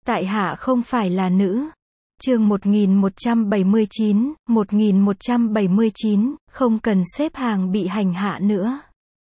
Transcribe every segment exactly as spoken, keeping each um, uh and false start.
Tại hạ không phải là nữ. Chương một nghìn một trăm bảy mươi chín, một nghìn một trăm bảy mươi chín, không cần xếp hàng bị hành hạ nữa.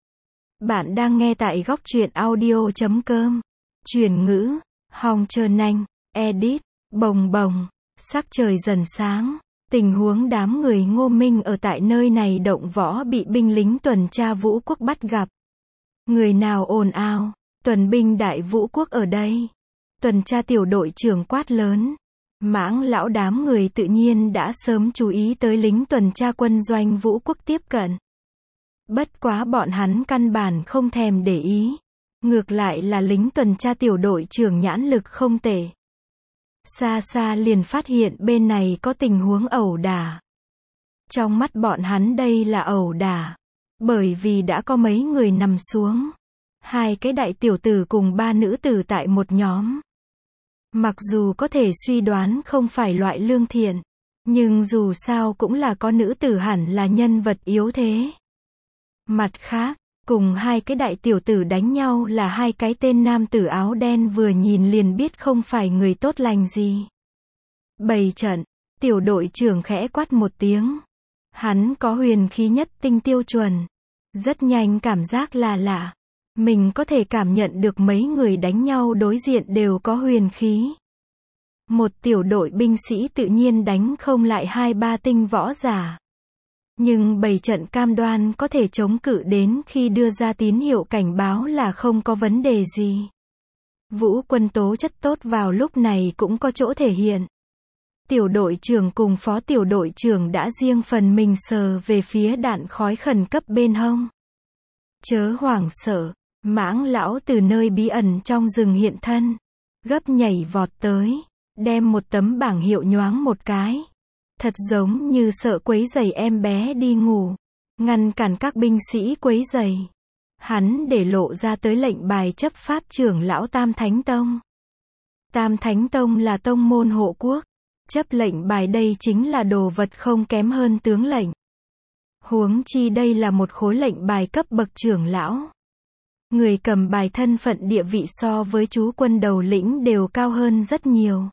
Bạn đang nghe tại góc truyện audio chấm com. Chuyển ngữ, Hong Trơn Anh, edit, bồng bồng, sắc trời dần sáng. Tình huống đám người Ngô Minh ở tại nơi này động võ bị binh lính tuần tra Vũ Quốc bắt gặp. Người nào ồn ào, tuần binh đại Vũ Quốc ở đây. Tuần tra tiểu đội trưởng quát lớn. Mãng lão đám người tự nhiên đã sớm chú ý tới lính tuần tra quân doanh Vũ Quốc tiếp cận. Bất quá bọn hắn căn bản không thèm để ý. Ngược lại là lính tuần tra tiểu đội trưởng nhãn lực không tệ. Xa xa liền phát hiện bên này có tình huống ẩu đả. Trong mắt bọn hắn đây là ẩu đả. Bởi vì đã có mấy người nằm xuống. Hai cái đại tiểu tử cùng ba nữ tử tại một nhóm. Mặc dù có thể suy đoán không phải loại lương thiện, nhưng dù sao cũng là có nữ tử hẳn là nhân vật yếu thế. Mặt khác, cùng hai cái đại tiểu tử đánh nhau là hai cái tên nam tử áo đen vừa nhìn liền biết không phải người tốt lành gì. Bày trận, tiểu đội trưởng khẽ quát một tiếng. Hắn có huyền khí nhất tinh tiêu chuẩn. Rất nhanh cảm giác là lạ. Mình có thể cảm nhận được mấy người đánh nhau đối diện đều có huyền khí. Một tiểu đội binh sĩ tự nhiên đánh không lại hai ba tinh võ giả. Nhưng bày trận cam đoan có thể chống cự đến khi đưa ra tín hiệu cảnh báo là không có vấn đề gì. Vũ quân tố chất tốt vào lúc này cũng có chỗ thể hiện. Tiểu đội trưởng cùng phó tiểu đội trưởng đã riêng phần mình sờ về phía đạn khói khẩn cấp bên hông. Chớ hoảng sợ. Mãng lão từ nơi bí ẩn trong rừng hiện thân, gấp nhảy vọt tới, đem một tấm bảng hiệu nhoáng một cái. Thật giống như sợ quấy rầy em bé đi ngủ, ngăn cản các binh sĩ quấy rầy. Hắn để lộ ra tới lệnh bài chấp pháp trưởng lão Tam Thánh Tông. Tam Thánh Tông là tông môn hộ quốc, chấp lệnh bài đây chính là đồ vật không kém hơn tướng lệnh. Huống chi đây là một khối lệnh bài cấp bậc trưởng lão. Người cầm bài thân phận địa vị so với chú quân đầu lĩnh đều cao hơn rất nhiều.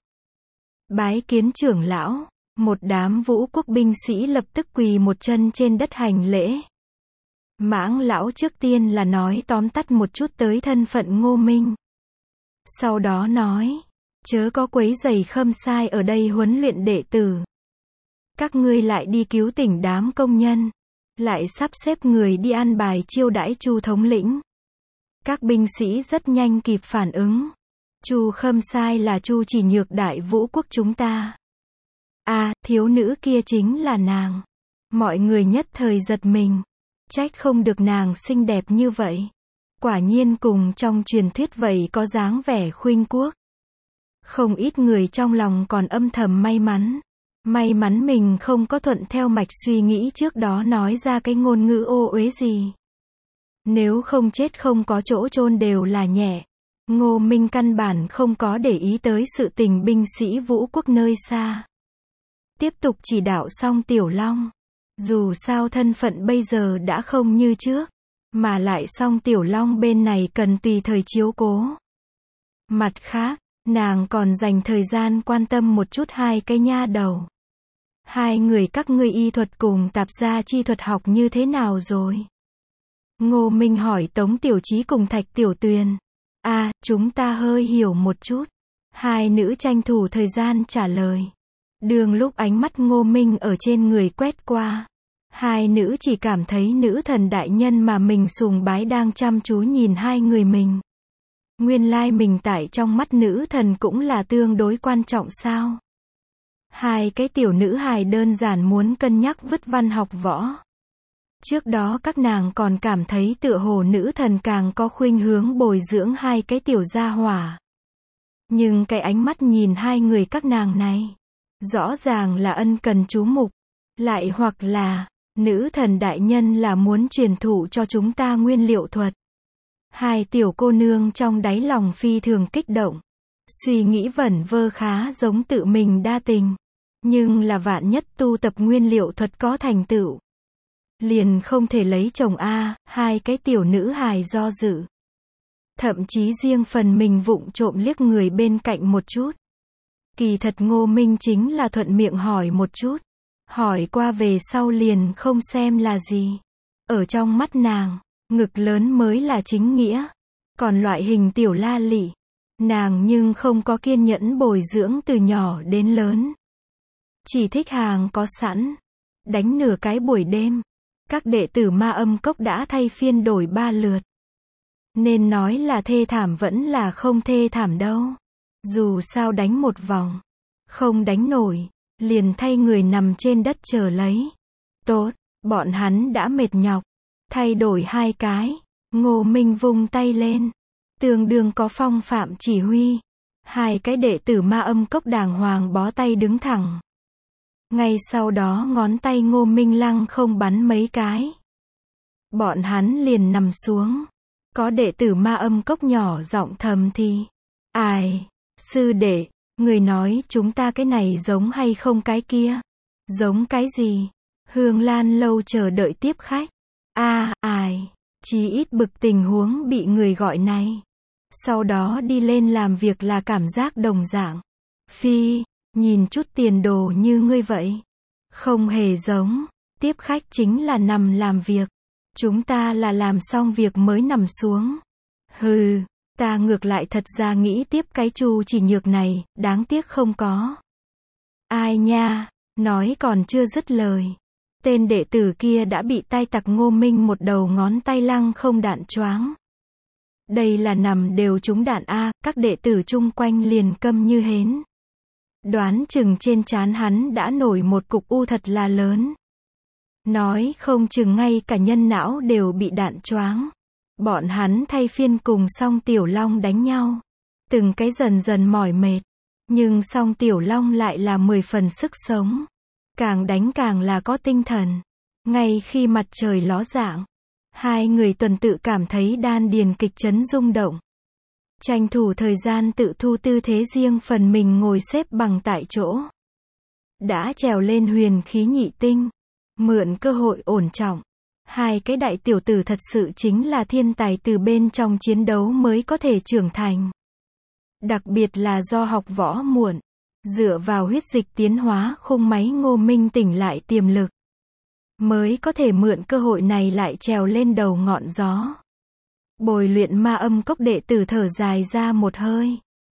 Bái kiến trưởng lão, một đám Vũ Quốc binh sĩ lập tức quỳ một chân trên đất hành lễ. Mãng lão trước tiên là nói tóm tắt một chút tới thân phận Ngô Minh. Sau đó nói, chớ có quấy rầy Khâm Sai ở đây huấn luyện đệ tử. Các ngươi lại đi cứu tỉnh đám công nhân, lại sắp xếp người đi an bài chiêu đãi Chu thống lĩnh. Các binh sĩ rất nhanh kịp phản ứng. Chu Khâm Sai là Chu Chỉ Nhược đại Vũ Quốc chúng ta. À, thiếu nữ kia chính là nàng. Mọi người nhất thời giật mình. Trách không được nàng xinh đẹp như vậy. Quả nhiên cùng trong truyền thuyết vậy có dáng vẻ khuynh quốc. Không ít người trong lòng còn âm thầm may mắn. May mắn mình không có thuận theo mạch suy nghĩ trước đó nói ra cái ngôn ngữ ô uế gì. Nếu không chết không có chỗ chôn đều là nhẹ. Ngô Minh căn bản không có để ý tới sự tình binh sĩ Vũ Quốc nơi xa. Tiếp tục chỉ đạo xong Tiểu Long. Dù sao thân phận bây giờ đã không như trước. Mà lại xong Tiểu Long bên này cần tùy thời chiếu cố. Mặt khác, nàng còn dành thời gian quan tâm một chút hai cái nha đầu. Hai người các ngươi y thuật cùng tạp gia chi thuật học như thế nào rồi? Ngô Minh hỏi Tống Tiểu Chí cùng Thạch Tiểu Tuyền. À, chúng ta hơi hiểu một chút. Hai nữ tranh thủ thời gian trả lời. Đường lúc ánh mắt Ngô Minh ở trên người quét qua. Hai nữ chỉ cảm thấy nữ thần đại nhân mà mình sùng bái đang chăm chú nhìn hai người mình. Nguyên lai mình tại trong mắt nữ thần cũng là tương đối quan trọng sao? Hai cái tiểu nữ hài đơn giản muốn cân nhắc vứt văn học võ. Trước đó các nàng còn cảm thấy tựa hồ nữ thần càng có khuynh hướng bồi dưỡng hai cái tiểu gia hỏa. Nhưng cái ánh mắt nhìn hai người các nàng này, rõ ràng là ân cần chú mục, lại hoặc là, nữ thần đại nhân là muốn truyền thụ cho chúng ta nguyên liệu thuật. Hai tiểu cô nương trong đáy lòng phi thường kích động, suy nghĩ vẩn vơ khá giống tự mình đa tình. Nhưng là vạn nhất tu tập nguyên liệu thuật có thành tựu. Liền không thể lấy chồng a, hai cái tiểu nữ hài do dự. Thậm chí riêng phần mình vụng trộm liếc người bên cạnh một chút. Kỳ thật Ngô Minh chính là thuận miệng hỏi một chút. Hỏi qua về sau liền không xem là gì. Ở trong mắt nàng, ngực lớn mới là chính nghĩa. Còn loại hình tiểu la lị, nàng nhưng không có kiên nhẫn bồi dưỡng từ nhỏ đến lớn. Chỉ thích hàng có sẵn. Đánh nửa cái buổi đêm. Các đệ tử Ma Âm Cốc đã thay phiên đổi ba lượt. Nên nói là thê thảm vẫn là không thê thảm đâu. Dù sao đánh một vòng, không đánh nổi, liền thay người nằm trên đất chờ lấy. Tốt, bọn hắn đã mệt nhọc. Thay đổi hai cái. Ngô Minh vung tay lên. Tương đương có phong phạm chỉ huy. Hai cái đệ tử Ma Âm Cốc đàng hoàng bó tay đứng thẳng. Ngay sau đó ngón tay Ngô Minh lăng không bắn mấy cái. Bọn hắn liền nằm xuống. Có đệ tử Ma Âm Cốc nhỏ giọng thầm thì. Ai, sư đệ, người nói chúng ta cái này giống hay không cái kia? Giống cái gì? Hương Lan lâu chờ đợi tiếp khách. A, à, ai, chí ít bực tình huống bị người gọi này. Sau đó đi lên làm việc là cảm giác đồng dạng. Phi, nhìn chút tiền đồ như ngươi vậy. Không hề giống, tiếp khách chính là nằm làm việc. Chúng ta là làm xong việc mới nằm xuống. Hừ, ta ngược lại thật ra nghĩ tiếp cái Chu Chỉ Nhược này, đáng tiếc không có. Ai nha, nói còn chưa dứt lời. Tên đệ tử kia đã bị tai tặc Ngô Minh một đầu ngón tay lăng không đạn choáng. Đây là nằm đều trúng đạn A, các đệ tử chung quanh liền câm như hến. Đoán chừng trên trán hắn đã nổi một cục u thật là lớn. Nói không chừng ngay cả nhân não đều bị đạn choáng. Bọn hắn thay phiên cùng Song Tiểu Long đánh nhau. Từng cái dần dần mỏi mệt. Nhưng Song Tiểu Long lại là mười phần sức sống. Càng đánh càng là có tinh thần. Ngay khi mặt trời ló dạng, hai người tuần tự cảm thấy đan điền kịch chấn rung động. Tranh thủ thời gian tự thu tư thế riêng phần mình ngồi xếp bằng tại chỗ. Đã trèo lên huyền khí nhị tinh. Mượn cơ hội ổn trọng. Hai cái đại tiểu tử thật sự chính là thiên tài từ bên trong chiến đấu mới có thể trưởng thành. Đặc biệt là do học võ muộn. Dựa vào huyết dịch tiến hóa khung máy Ngô Minh tỉnh lại tiềm lực. Mới có thể mượn cơ hội này lại trèo lên đầu ngọn gió. Bồi luyện Ma Âm Cốc đệ tử thở dài ra một hơi.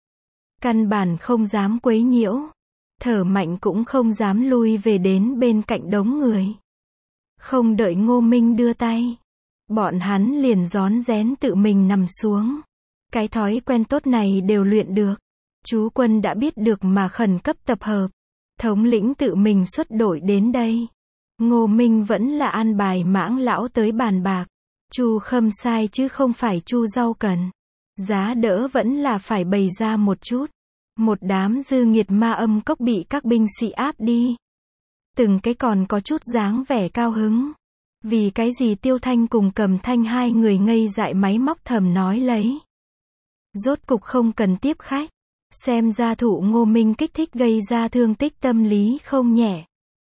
Căn bản không dám quấy nhiễu. Thở mạnh cũng không dám lui về đến bên cạnh đống người. Không đợi Ngô Minh đưa tay. Bọn hắn liền rón rén tự mình nằm xuống. Cái thói quen tốt này đều luyện được. Chú quân đã biết được mà khẩn cấp tập hợp. Thống lĩnh tự mình xuất đội đến đây. Ngô Minh vẫn là an bài Mãng lão tới bàn bạc. Chu Khâm sai chứ không phải Chu Rau Cần. Giá đỡ vẫn là phải bày ra một chút. Một đám dư nghiệt Ma Âm Cốc bị các binh sĩ áp đi. Từng cái còn có chút dáng vẻ cao hứng. Vì cái gì Tiêu Thanh cùng Cầm Thanh hai người ngây dại máy móc thầm nói lấy. Rốt cục không cần tiếp khách. Xem ra thụ Ngô Minh kích thích gây ra thương tích tâm lý không nhẹ.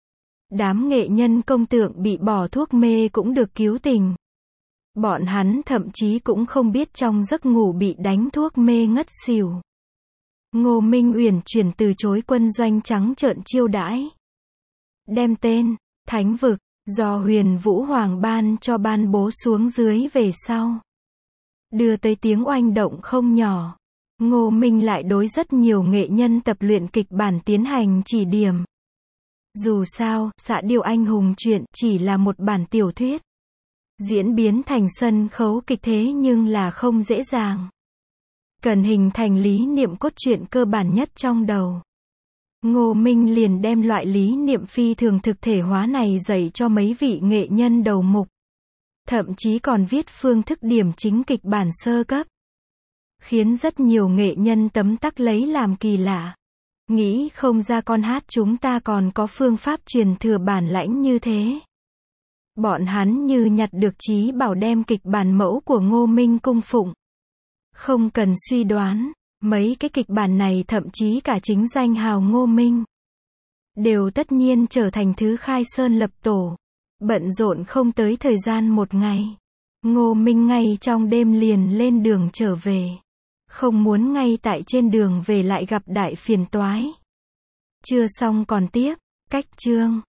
Đám nghệ nhân công tượng bị bỏ thuốc mê cũng được cứu tình. Bọn hắn thậm chí cũng không biết trong giấc ngủ bị đánh thuốc mê ngất xỉu. Ngô Minh uyển chuyển từ chối quân doanh trắng trợn chiêu đãi. Đem tên, Thánh Vực, do Huyền Vũ Hoàng ban cho ban bố xuống dưới về sau. Đưa tới tiếng oanh động không nhỏ. Ngô Minh lại đối rất nhiều nghệ nhân tập luyện kịch bản tiến hành chỉ điểm. Dù sao, Xạ Điêu Anh Hùng truyện chỉ là một bản tiểu thuyết. Diễn biến thành sân khấu kịch thế nhưng là không dễ dàng. Cần hình thành lý niệm cốt truyện cơ bản nhất trong đầu. Ngô Minh liền đem loại lý niệm phi thường thực thể hóa này dạy cho mấy vị nghệ nhân đầu mục. Thậm chí còn viết phương thức điểm chính kịch bản sơ cấp. Khiến rất nhiều nghệ nhân tấm tắc lấy làm kỳ lạ. Nghĩ không ra con hát chúng ta còn có phương pháp truyền thừa bản lãnh như thế. Bọn hắn như nhặt được chí bảo đem kịch bản mẫu của Ngô Minh cung phụng. Không cần suy đoán, mấy cái kịch bản này thậm chí cả chính danh hào Ngô Minh. Đều tất nhiên trở thành thứ khai sơn lập tổ. Bận rộn không tới thời gian một ngày. Ngô Minh ngay trong đêm liền lên đường trở về. Không muốn ngay tại trên đường về lại gặp đại phiền toái. Chưa xong còn tiếp. Cách chương